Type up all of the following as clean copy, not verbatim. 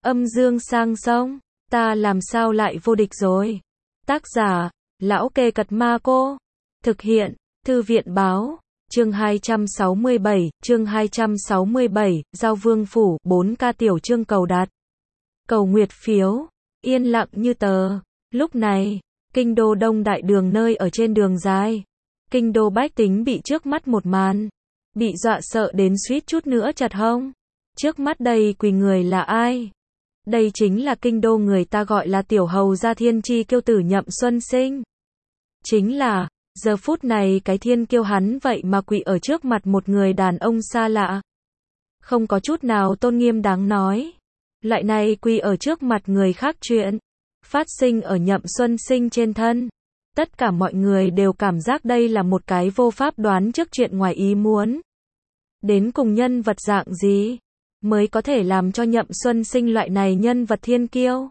Âm dương sang sông, ta làm sao lại vô địch rồi. Tác giả, Lão Kê Cật Ma Cô. Thực hiện, Thư viện Báo. Chương 267, Giao Vương Phủ, 4K tiểu chương cầu đặt. Cầu nguyệt phiếu, yên lặng như tờ. Lúc này, kinh đô Đông Đại Đường nơi ở trên đường dài. Kinh đô bách tính bị trước mắt một màn. Bị dọa sợ đến suýt chút nữa chật hông. Trước mắt đây quỳ người là ai? Đây chính là kinh đô người ta gọi là tiểu hầu gia thiên chi kiêu tử Nhậm Xuân Sinh. Chính là, giờ phút này cái thiên kiêu hắn vậy mà quỳ ở trước mặt một người đàn ông xa lạ. Không có chút nào tôn nghiêm đáng nói. Loại này quỳ ở trước mặt người khác chuyện. Phát sinh ở Nhậm Xuân Sinh trên thân. Tất cả mọi người đều cảm giác đây là một cái vô pháp đoán trước chuyện ngoài ý muốn. Đến cùng nhân vật dạng gì mới có thể làm cho Nhậm Xuân Sinh loại này nhân vật thiên kiêu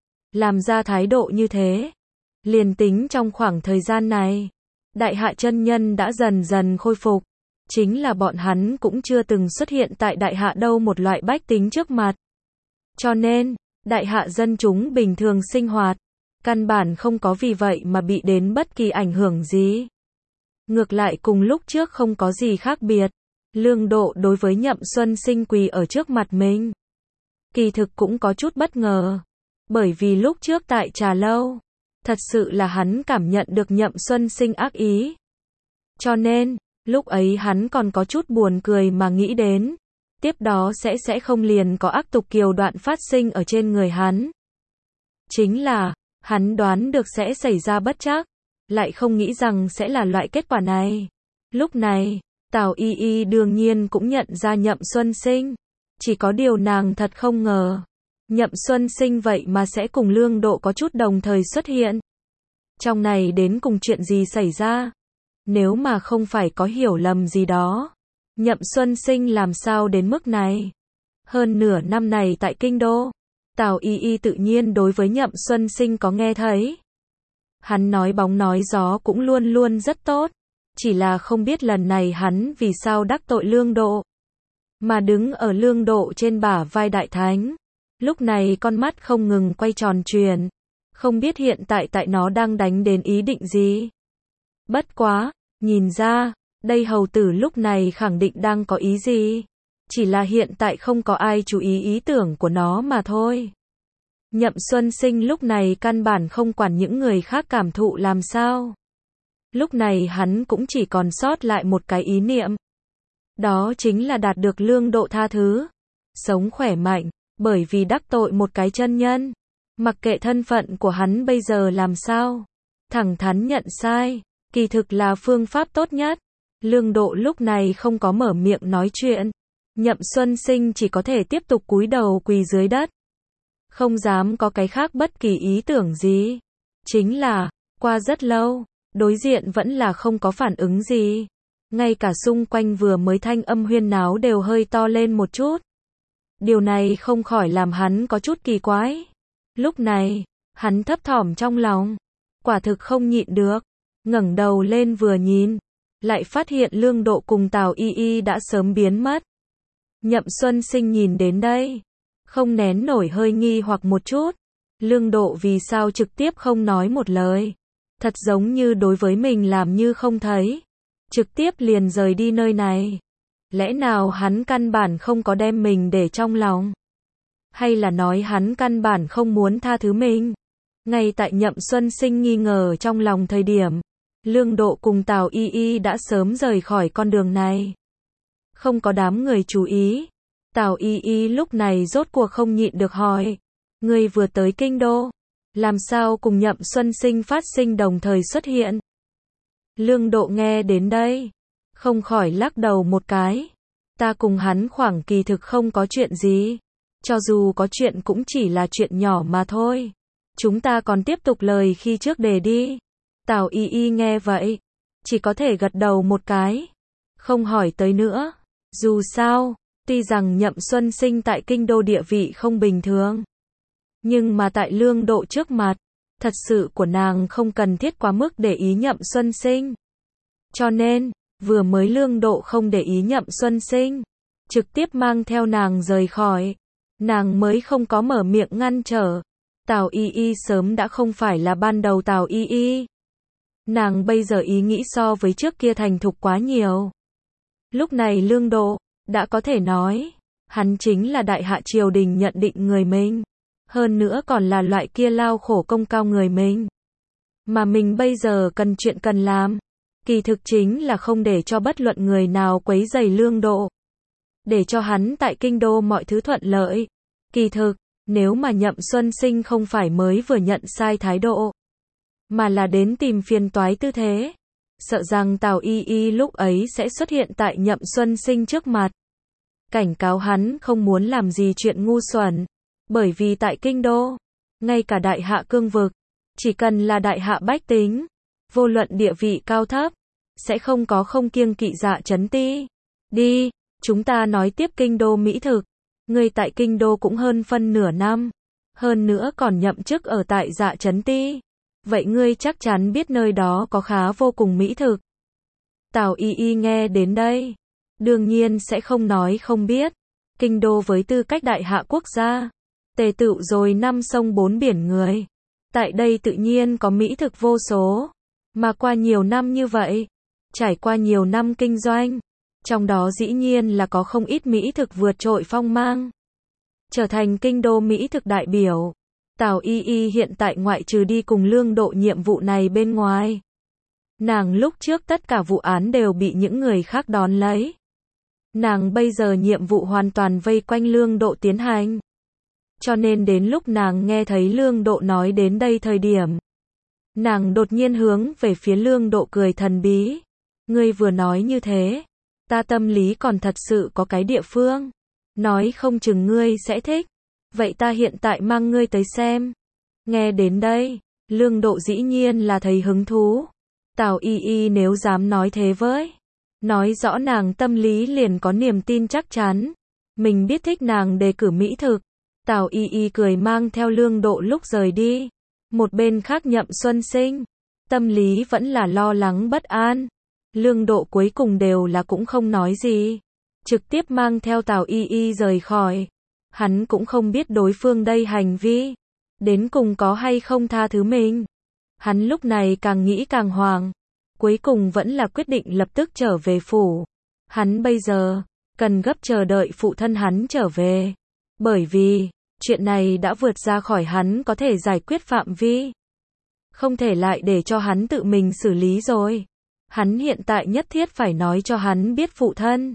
làm ra thái độ như thế. Liền tính trong khoảng thời gian này, đại hạ chân nhân đã dần dần khôi phục, chính là bọn hắn cũng chưa từng xuất hiện tại đại hạ đâu một loại bách tính trước mặt. Cho nên, đại hạ dân chúng bình thường sinh hoạt, căn bản không có vì vậy mà bị đến bất kỳ ảnh hưởng gì. Ngược lại cùng lúc trước không có gì khác biệt. Lương Độ đối với Nhậm Xuân Sinh quỳ ở trước mặt mình, kỳ thực cũng có chút bất ngờ. Bởi vì lúc trước tại trà lâu, thật sự là hắn cảm nhận được Nhậm Xuân Sinh ác ý. Cho nên, lúc ấy hắn còn có chút buồn cười mà nghĩ đến, tiếp đó sẽ không liền có ác tục kiều đoạn phát sinh ở trên người hắn. Chính là, hắn đoán được sẽ xảy ra bất trắc, lại không nghĩ rằng sẽ là loại kết quả này. Lúc này, Tào Y Y đương nhiên cũng nhận ra Nhậm Xuân Sinh, chỉ có điều nàng thật không ngờ, Nhậm Xuân Sinh vậy mà sẽ cùng Lương Độ có chút đồng thời xuất hiện. Trong này đến cùng chuyện gì xảy ra? Nếu mà không phải có hiểu lầm gì đó, Nhậm Xuân Sinh làm sao đến mức này? Hơn nửa năm này tại kinh đô, Tào Y Y tự nhiên đối với Nhậm Xuân Sinh có nghe thấy. Hắn nói bóng nói gió cũng luôn luôn rất tốt. Chỉ là không biết lần này hắn vì sao đắc tội Lương Độ. Mà đứng ở Lương Độ trên bả vai đại thánh. Lúc này con mắt không ngừng quay tròn chuyển. Không biết hiện tại nó đang đánh đến ý định gì. Bất quá, nhìn ra, đây hầu tử lúc này khẳng định đang có ý gì. Chỉ là hiện tại không có ai chú ý ý tưởng của nó mà thôi. Nhậm Xuân Sinh lúc này căn bản không quản những người khác cảm thụ làm sao. Lúc này hắn cũng chỉ còn sót lại một cái ý niệm. Đó chính là đạt được Lương Độ tha thứ. Sống khỏe mạnh, bởi vì đắc tội một cái chân nhân. Mặc kệ thân phận của hắn bây giờ làm sao. Thẳng thắn nhận sai, kỳ thực là phương pháp tốt nhất. Lương Độ lúc này không có mở miệng nói chuyện. Nhậm Xuân Sinh chỉ có thể tiếp tục cúi đầu quỳ dưới đất. Không dám có cái khác bất kỳ ý tưởng gì. Chính là, qua rất lâu. Đối diện vẫn là không có phản ứng gì. Ngay cả xung quanh vừa mới thanh âm huyên náo đều hơi to lên một chút. Điều này không khỏi làm hắn có chút kỳ quái. Lúc này, hắn thấp thỏm trong lòng. Quả thực không nhịn được. Ngẩng đầu lên vừa nhìn. Lại phát hiện Lương Độ cùng Tào Y Y đã sớm biến mất. Nhậm Xuân Sinh nhìn đến đây. Không nén nổi hơi nghi hoặc một chút. Lương Độ vì sao trực tiếp không nói một lời. Thật giống như đối với mình làm như không thấy. Trực tiếp liền rời đi nơi này. Lẽ nào hắn căn bản không có đem mình để trong lòng? Hay là nói hắn căn bản không muốn tha thứ mình? Ngay tại Nhậm Xuân Sinh nghi ngờ trong lòng thời điểm, Lương Độ cùng Tào Y Y đã sớm rời khỏi con đường này. Không có đám người chú ý. Tào Y Y lúc này rốt cuộc không nhịn được hỏi. Ngươi vừa tới kinh đô. Làm sao cùng Nhậm Xuân Sinh phát sinh đồng thời xuất hiện? Lương Độ nghe đến đây, không khỏi lắc đầu một cái. Ta cùng hắn khoảng kỳ thực không có chuyện gì. Cho dù có chuyện cũng chỉ là chuyện nhỏ mà thôi. Chúng ta còn tiếp tục lời khi trước đề đi. Tào Y Y nghe vậy, chỉ có thể gật đầu một cái. Không hỏi tới nữa. Dù sao, tuy rằng Nhậm Xuân Sinh tại kinh đô địa vị không bình thường. Nhưng mà tại Lương Độ trước mặt, thật sự của nàng không cần thiết quá mức để ý Nhậm Xuân Sinh. Cho nên, vừa mới Lương Độ không để ý Nhậm Xuân Sinh, trực tiếp mang theo nàng rời khỏi. Nàng mới không có mở miệng ngăn trở. Tào Y Y sớm đã không phải là ban đầu Tào Y Y. Nàng bây giờ ý nghĩ so với trước kia thành thục quá nhiều. Lúc này Lương Độ, đã có thể nói, hắn chính là đại hạ triều đình nhận định người mình. Hơn nữa còn là loại kia lao khổ công cao người mình. Mà mình bây giờ cần chuyện cần làm. Kỳ thực chính là không để cho bất luận người nào quấy rầy Lương Độ. Để cho hắn tại kinh đô mọi thứ thuận lợi. Kỳ thực, nếu mà Nhậm Xuân Sinh không phải mới vừa nhận sai thái độ, mà là đến tìm phiền toái tư thế, sợ rằng Tào Y Y lúc ấy sẽ xuất hiện tại Nhậm Xuân Sinh trước mặt. Cảnh cáo hắn không muốn làm gì chuyện ngu xuẩn. Bởi vì tại kinh đô, ngay cả đại hạ cương vực, chỉ cần là đại hạ bách tính, vô luận địa vị cao thấp, sẽ không có không kiêng kỵ Dạ Chấn Ti. Đi, chúng ta nói tiếp kinh đô mỹ thực. Ngươi tại kinh đô cũng hơn phân nửa năm, hơn nữa còn nhậm chức ở tại Dạ Chấn Ti. Vậy ngươi chắc chắn biết nơi đó có khá vô cùng mỹ thực. Tào Y Y nghe đến đây, đương nhiên sẽ không nói không biết. Kinh đô với tư cách đại hạ quốc gia, tề tựu rồi 5 sông 4 biển người. Tại đây tự nhiên có mỹ thực vô số. Mà qua nhiều năm như vậy, trải qua nhiều năm kinh doanh, trong đó dĩ nhiên là có không ít mỹ thực vượt trội phong mang. Trở thành kinh đô mỹ thực đại biểu, Tào Y Y hiện tại ngoại trừ đi cùng Lương Độ nhiệm vụ này bên ngoài. Nàng lúc trước tất cả vụ án đều bị những người khác đón lấy. Nàng bây giờ nhiệm vụ hoàn toàn vây quanh Lương Độ tiến hành. Cho nên đến lúc nàng nghe thấy Lương Độ nói đến đây thời điểm, nàng đột nhiên hướng về phía Lương Độ cười thần bí. Ngươi vừa nói như thế, ta tâm lý còn thật sự có cái địa phương. Nói không chừng ngươi sẽ thích. Vậy ta hiện tại mang ngươi tới xem. Nghe đến đây, Lương Độ dĩ nhiên là thấy hứng thú. Tào Y Y nếu dám nói thế với, nói rõ nàng tâm lý liền có niềm tin chắc chắn. Mình biết thích nàng đề cử mỹ thực. Tào Y Y cười mang theo Lương Độ lúc rời đi. Một bên khác Nhậm Xuân Sinh, tâm lý vẫn là lo lắng bất an. Lương Độ cuối cùng đều là cũng không nói gì, trực tiếp mang theo Tào Y Y rời khỏi. Hắn cũng không biết đối phương đây hành vi đến cùng có hay không tha thứ mình. Hắn lúc này càng nghĩ càng hoảng, cuối cùng vẫn là quyết định lập tức trở về phủ. Hắn bây giờ cần gấp chờ đợi phụ thân hắn trở về, bởi vì chuyện này đã vượt ra khỏi hắn có thể giải quyết phạm vi. Không thể lại để cho hắn tự mình xử lý rồi. Hắn hiện tại nhất thiết phải nói cho hắn biết phụ thân.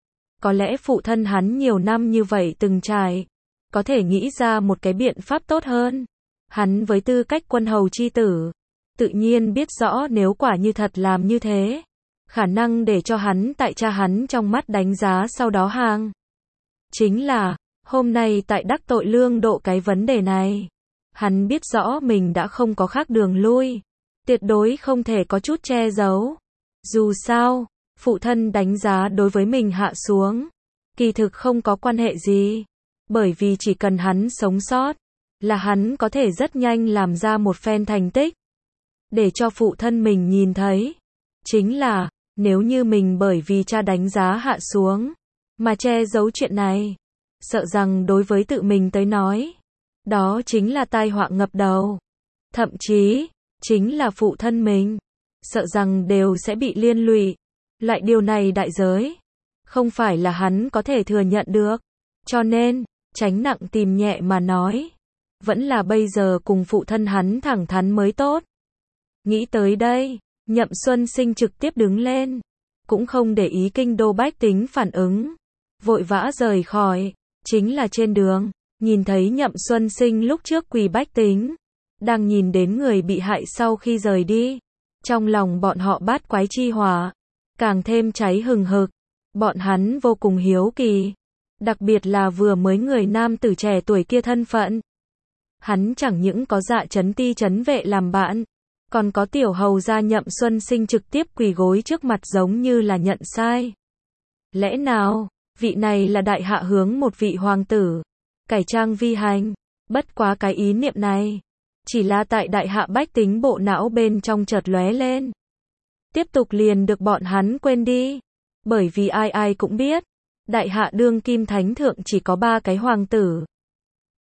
Có lẽ phụ thân hắn nhiều năm như vậy từng trải, có thể nghĩ ra một cái biện pháp tốt hơn. Hắn với tư cách quân hầu chi tử, tự nhiên biết rõ nếu quả như thật làm như thế, khả năng để cho hắn tại cha hắn trong mắt đánh giá sau đó hàng. Chính là, hôm nay tại đắc tội Lương Độ cái vấn đề này, hắn biết rõ mình đã không có khác đường lui, tuyệt đối không thể có chút che giấu. Dù sao, phụ thân đánh giá đối với mình hạ xuống, kỳ thực không có quan hệ gì, bởi vì chỉ cần hắn sống sót, là hắn có thể rất nhanh làm ra một phen thành tích, để cho phụ thân mình nhìn thấy. Chính là, nếu như mình bởi vì cha đánh giá hạ xuống, mà che giấu chuyện này, sợ rằng đối với tự mình tới nói, đó chính là tai họa ngập đầu. Thậm chí, chính là phụ thân mình, sợ rằng đều sẽ bị liên lụy. Loại điều này đại giới, không phải là hắn có thể thừa nhận được. Cho nên, tránh nặng tìm nhẹ mà nói, vẫn là bây giờ cùng phụ thân hắn thẳng thắn mới tốt. Nghĩ tới đây, Nhậm Xuân Sinh trực tiếp đứng lên, cũng không để ý kinh đô bách tính phản ứng, vội vã rời khỏi. Chính là trên đường, nhìn thấy Nhậm Xuân Sinh lúc trước quỳ bách tính, đang nhìn đến người bị hại sau khi rời đi, trong lòng bọn họ bát quái chi hỏa càng thêm cháy hừng hực. Bọn hắn vô cùng hiếu kỳ, đặc biệt là vừa mới người nam tử trẻ tuổi kia thân phận. Hắn chẳng những có Dạ Chấn Ti trấn vệ làm bạn, còn có tiểu hầu gia Nhậm Xuân Sinh trực tiếp quỳ gối trước mặt giống như là nhận sai. Lẽ nào, vị này là đại hạ hướng một vị hoàng tử cải trang vi hành? Bất quá cái ý niệm này, chỉ là tại đại hạ bách tính bộ não bên trong chợt lóe lên. Tiếp tục liền được bọn hắn quên đi. Bởi vì ai ai cũng biết, đại hạ đương kim thánh thượng chỉ có 3 cái hoàng tử.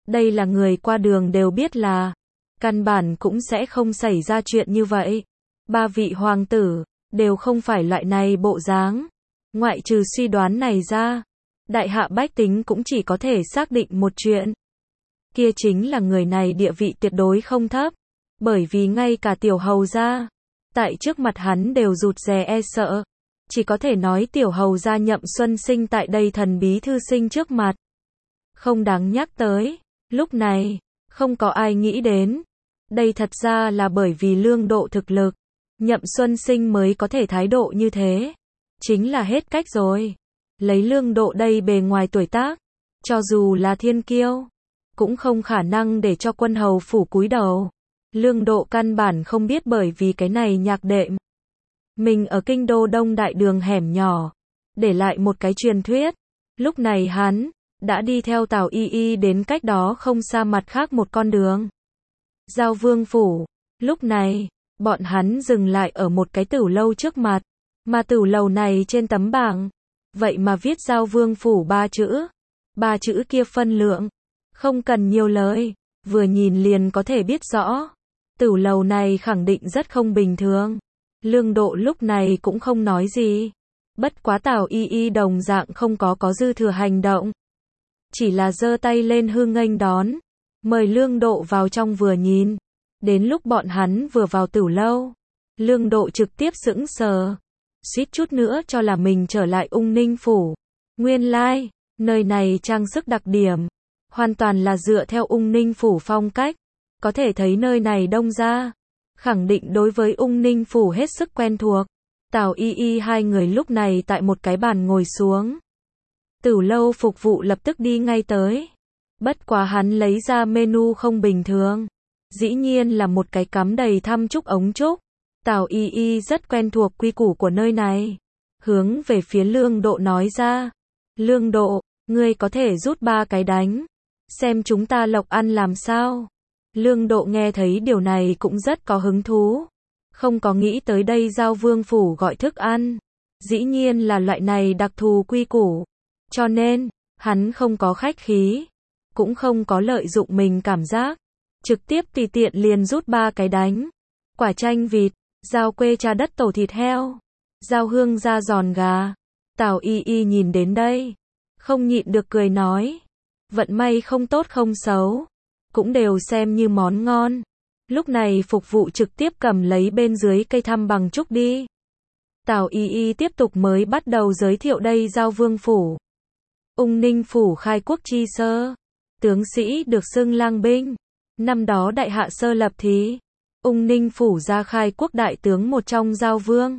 Đây là người qua đường đều biết là, căn bản cũng sẽ không xảy ra chuyện như vậy. Ba vị hoàng tử, đều không phải loại này bộ dáng. Ngoại trừ suy đoán này ra, đại hạ bách tính cũng chỉ có thể xác định một chuyện. Kia chính là người này địa vị tuyệt đối không thấp. Bởi vì ngay cả tiểu hầu gia, tại trước mặt hắn đều rụt rè e sợ. Chỉ có thể nói tiểu hầu gia Nhậm Xuân Sinh tại đây thần bí thư sinh trước mặt. Không đáng nhắc tới. Lúc này, không có ai nghĩ đến. Đây thật ra là bởi vì Lương Độ thực lực. Nhậm Xuân Sinh mới có thể thái độ như thế. Chính là hết cách rồi. Lấy Lương Độ đây bề ngoài tuổi tác, cho dù là thiên kiêu, cũng không khả năng để cho quân hầu phủ cúi đầu. Lương Độ căn bản không biết bởi vì cái này nhạc đệm. Mình ở kinh đô Đông Đại Đường hẻm nhỏ, để lại một cái truyền thuyết. Lúc này hắn đã đi theo Tào Y Y đến cách đó không xa mặt khác một con đường. Giao Vương phủ. Lúc này, bọn hắn dừng lại ở một cái tửu lâu trước mặt, mà tửu lầu này trên tấm bảng, vậy mà viết Giao Vương phủ 3 chữ. 3 chữ kia phân lượng, không cần nhiều lời, vừa nhìn liền có thể biết rõ. Tửu lầu này khẳng định rất không bình thường. Lương Độ lúc này cũng không nói gì. Bất quá Tào Y Y đồng dạng không có dư thừa hành động. Chỉ là giơ tay lên hư nghênh đón, mời Lương Độ vào trong vừa nhìn. Đến lúc bọn hắn vừa vào tửu lâu, Lương Độ trực tiếp sững sờ, suýt chút nữa cho là mình trở lại Ung Ninh phủ. Nguyên lai, nơi này trang sức đặc điểm, hoàn toàn là dựa theo Ung Ninh phủ phong cách. Có thể thấy nơi này đông ra, khẳng định đối với Ung Ninh phủ hết sức quen thuộc. Tào Y Y hai người lúc này tại một cái bàn ngồi xuống. Tửu lâu phục vụ lập tức đi ngay tới. Bất quá hắn lấy ra menu không bình thường. Dĩ nhiên là một cái cắm đầy thăm chúc ống trúc. Tào Y Y rất quen thuộc quy củ của nơi này. Hướng về phía Lương Độ nói ra. Lương Độ, ngươi có thể rút 3 cái đánh. Xem chúng ta lộc ăn làm sao. Lương Độ nghe thấy điều này cũng rất có hứng thú. Không có nghĩ tới đây Giao Vương phủ gọi thức ăn. Dĩ nhiên là loại này đặc thù quy củ. Cho nên, hắn không có khách khí. Cũng không có lợi dụng mình cảm giác. Trực tiếp tùy tiện liền rút 3 cái đánh. Quả chanh vịt, rau quê trà đất tổ thịt heo, rau hương da giòn gà. Tào Y Y nhìn đến đây, không nhịn được cười nói. Vận may không tốt không xấu, cũng đều xem như món ngon. Lúc này phục vụ trực tiếp cầm lấy bên dưới cây thăm bằng trúc đi. Tào Y Y tiếp tục mới bắt đầu giới thiệu đây Giao Vương phủ. Ung Ninh phủ khai quốc chi sơ, tướng sĩ được xưng lang binh. Năm đó đại hạ sơ lập thì, Ung Ninh phủ ra khai quốc đại tướng một trong Giao Vương.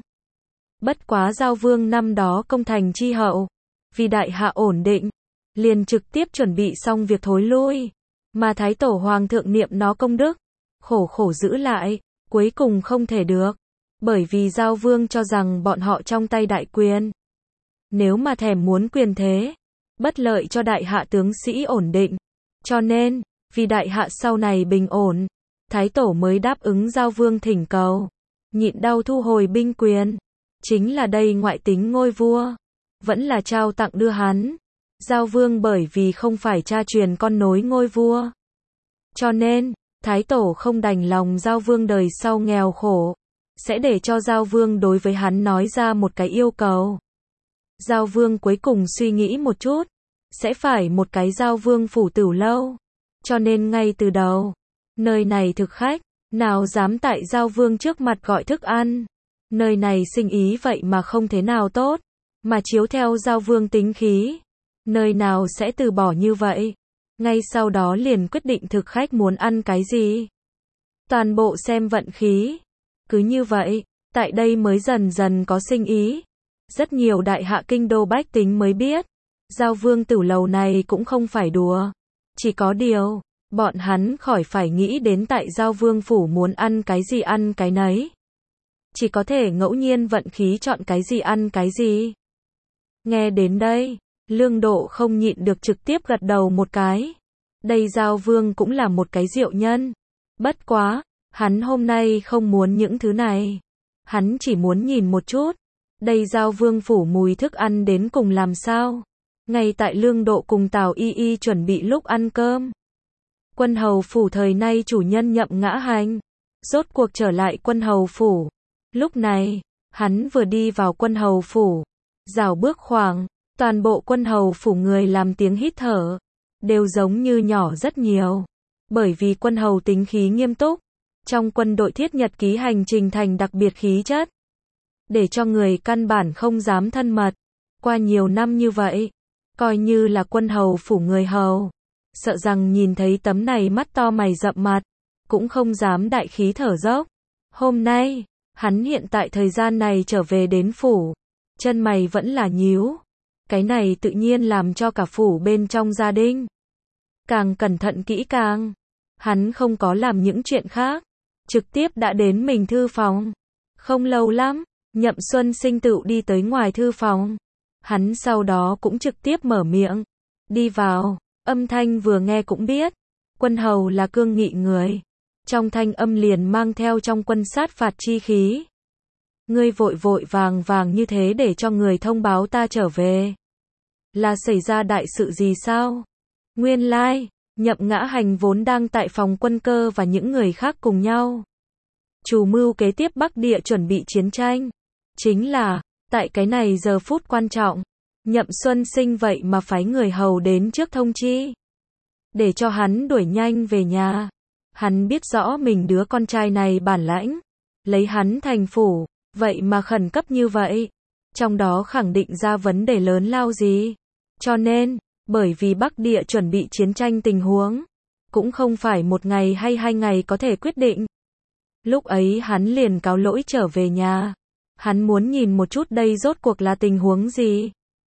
Bất quá Giao Vương năm đó công thành chi hậu, vì đại hạ ổn định, liền trực tiếp chuẩn bị xong việc thối lui. Mà Thái Tổ Hoàng thượng niệm nó công đức, khổ giữ lại, cuối cùng không thể được. Bởi vì Giao Vương cho rằng bọn họ trong tay đại quyền. Nếu mà thèm muốn quyền thế, bất lợi cho đại hạ tướng sĩ ổn định. Cho nên, vì đại hạ sau này bình ổn, Thái Tổ mới đáp ứng Giao Vương thỉnh cầu, nhịn đau thu hồi binh quyền. Chính là đây ngoại tính ngôi vua, vẫn là trao tặng đưa hắn. Giao Vương bởi vì không phải cha truyền con nối ngôi vua. Cho nên, Thái Tổ không đành lòng Giao Vương đời sau nghèo khổ, sẽ để cho Giao Vương đối với hắn nói ra một cái yêu cầu. Giao Vương cuối cùng suy nghĩ một chút, sẽ phải một cái Giao Vương phủ tửu lâu. Cho nên ngay từ đầu, nơi này thực khách, nào dám tại Giao Vương trước mặt gọi thức ăn. Nơi này sinh ý vậy mà không thế nào tốt, mà chiếu theo Giao Vương tính khí, nơi nào sẽ từ bỏ như vậy. Ngay sau đó liền quyết định thực khách muốn ăn cái gì. Toàn bộ xem vận khí. Cứ như vậy, tại đây mới dần dần có sinh ý. Rất nhiều đại hạ kinh đô bách tính mới biết, Giao Vương tửu lầu này cũng không phải đùa. Chỉ có điều, bọn hắn khỏi phải nghĩ đến tại Giao Vương phủ muốn ăn cái gì ăn cái nấy. Chỉ có thể ngẫu nhiên vận khí chọn cái gì ăn cái gì. Nghe đến đây, Lương Độ không nhịn được trực tiếp gật đầu một cái. Đây Giao Vương cũng là một cái diệu nhân. Bất quá, hắn hôm nay không muốn những thứ này. Hắn chỉ muốn nhìn một chút. Đây Giao Vương phủ mùi thức ăn đến cùng làm sao. Ngay tại Lương Độ cùng Tào Y Y chuẩn bị lúc ăn cơm, Quân hầu phủ thời nay chủ nhân Nhậm Ngã Hành, rốt cuộc trở lại quân hầu phủ. Lúc này, hắn vừa đi vào quân hầu phủ, rảo bước khoảng, toàn bộ quân hầu phủ người làm tiếng hít thở, đều giống như nhỏ rất nhiều. Bởi vì quân hầu tính khí nghiêm túc, trong quân đội thiết nhật ký hành trình thành đặc biệt khí chất, để cho người căn bản không dám thân mật. Qua nhiều năm như vậy, coi như là quân hầu phủ người hầu, sợ rằng nhìn thấy tấm này mắt to mày rậm mặt, cũng không dám đại khí thở dốc. Hôm nay, hắn hiện tại thời gian này trở về đến phủ, chân mày vẫn là nhíu. Cái này tự nhiên làm cho cả phủ bên trong gia đình càng cẩn thận kỹ càng. Hắn không có làm những chuyện khác, trực tiếp đã đến mình thư phòng. Không lâu lắm, Nhậm Xuân Sinh tựu đi tới ngoài thư phòng. Hắn sau đó cũng trực tiếp mở miệng, đi vào, âm thanh vừa nghe cũng biết, quân hầu là cương nghị người. Trong thanh âm liền mang theo trong quân sát phạt chi khí. Ngươi vội vội vàng vàng như thế để cho người thông báo ta trở về, là xảy ra đại sự gì sao? Nguyên lai, Nhậm Ngã Hành vốn đang tại phòng quân cơ và những người khác cùng nhau chủ mưu kế tiếp Bắc Địa chuẩn bị chiến tranh. Chính là, tại cái này giờ phút quan trọng, Nhậm Xuân Sinh vậy mà phái người hầu đến trước thông chi, để cho hắn đuổi nhanh về nhà. Hắn biết rõ mình đứa con trai này bản lãnh, lấy hắn thành phủ, vậy mà khẩn cấp như vậy, trong đó khẳng định ra vấn đề lớn lao gì. Cho nên, bởi vì Bắc Địa chuẩn bị chiến tranh tình huống, cũng không phải một ngày hay 2 ngày có thể quyết định. Lúc ấy hắn liền cáo lỗi trở về nhà. Hắn muốn nhìn một chút đây rốt cuộc là tình huống gì,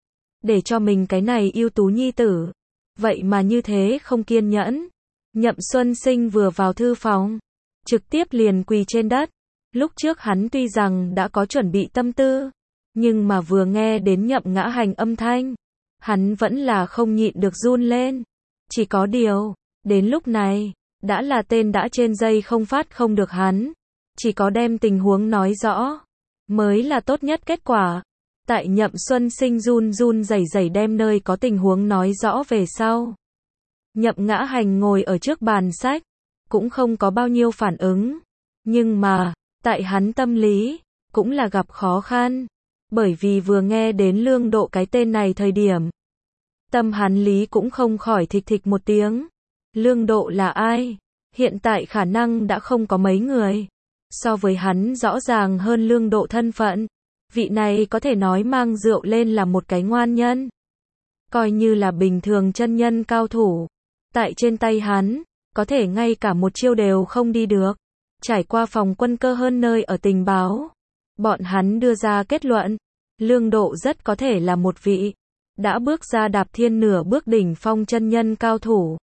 để cho mình cái này ưu tú nhi tử, vậy mà như thế không kiên nhẫn. Nhậm Xuân Sinh vừa vào thư phòng, trực tiếp liền quỳ trên đất. Lúc trước hắn tuy rằng đã có chuẩn bị tâm tư, nhưng mà vừa nghe đến Nhậm Ngã Hành âm thanh, hắn vẫn là không nhịn được run lên. Chỉ có điều, đến lúc này, đã là tên đã trên dây không phát không được hắn. Chỉ có đem tình huống nói rõ, mới là tốt nhất kết quả. Tại Nhậm Xuân Sinh run run rẩy rẩy đem nơi có tình huống nói rõ về sau. Nhậm Ngã Hành ngồi ở trước bàn sách, cũng không có bao nhiêu phản ứng. Nhưng mà, tại hắn tâm lý, cũng là gặp khó khăn. Bởi vì vừa nghe đến Lương Độ cái tên này thời điểm, tâm hắn lý cũng không khỏi thịch thịch một tiếng. Lương Độ là ai? Hiện tại khả năng đã không có mấy người so với hắn rõ ràng hơn Lương Độ thân phận. Vị này có thể nói mang rượu lên là một cái ngoan nhân, coi như là bình thường chân nhân cao thủ, tại trên tay hắn, có thể ngay cả một chiêu đều không đi được. Trải qua phòng quân cơ hơn nơi ở tình báo, bọn hắn đưa ra kết luận, Lương Độ rất có thể là một vị đã bước ra đạp thiên nửa bước đỉnh phong chân nhân cao thủ.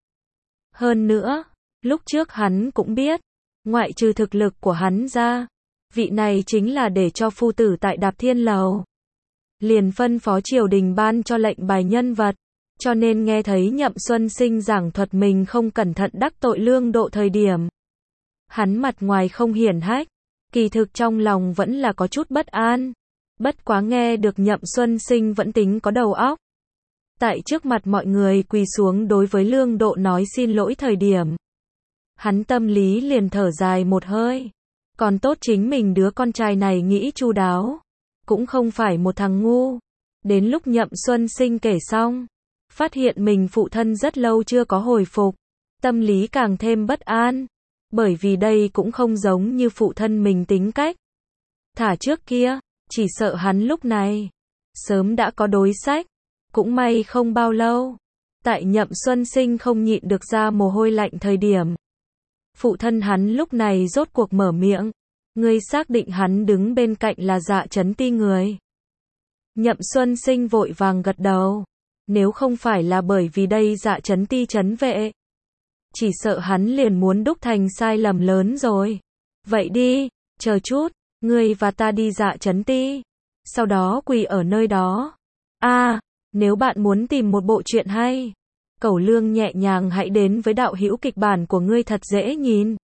Hơn nữa, lúc trước hắn cũng biết, ngoại trừ thực lực của hắn ra, vị này chính là để cho phu tử tại Đạp Thiên Lầu liền phân phó triều đình ban cho lệnh bài nhân vật. Cho nên nghe thấy Nhậm Xuân Sinh giảng thuật mình không cẩn thận đắc tội Lương Độ thời điểm, hắn mặt ngoài không hiển hách, kỳ thực trong lòng vẫn là có chút bất an. Bất quá nghe được Nhậm Xuân Sinh vẫn tính có đầu óc, tại trước mặt mọi người quỳ xuống đối với Lương Độ nói xin lỗi thời điểm, hắn tâm lý liền thở dài một hơi. Còn tốt chính mình đứa con trai này nghĩ chu đáo, cũng không phải một thằng ngu. Đến lúc Nhậm Xuân Sinh kể xong, phát hiện mình phụ thân rất lâu chưa có hồi phục, tâm lý càng thêm bất an, bởi vì đây cũng không giống như phụ thân mình tính cách. Thả trước kia, chỉ sợ hắn lúc này sớm đã có đối sách. Cũng may không bao lâu, tại Nhậm Xuân Sinh không nhịn được ra mồ hôi lạnh thời điểm, phụ thân hắn lúc này rốt cuộc mở miệng, ngươi xác định hắn đứng bên cạnh là Dạ Chấn Ti người? Nhậm Xuân Sinh vội vàng gật đầu, nếu không phải là bởi vì đây Dạ Chấn Ti trấn vệ, chỉ sợ hắn liền muốn đúc thành sai lầm lớn rồi. Vậy đi, chờ chút, ngươi và ta đi Dạ Chấn Ti, sau đó quỳ ở nơi đó. Nếu bạn muốn tìm một bộ truyện hay, Cẩu Lương nhẹ nhàng hãy đến với đạo hữu kịch bản của ngươi thật dễ nhìn.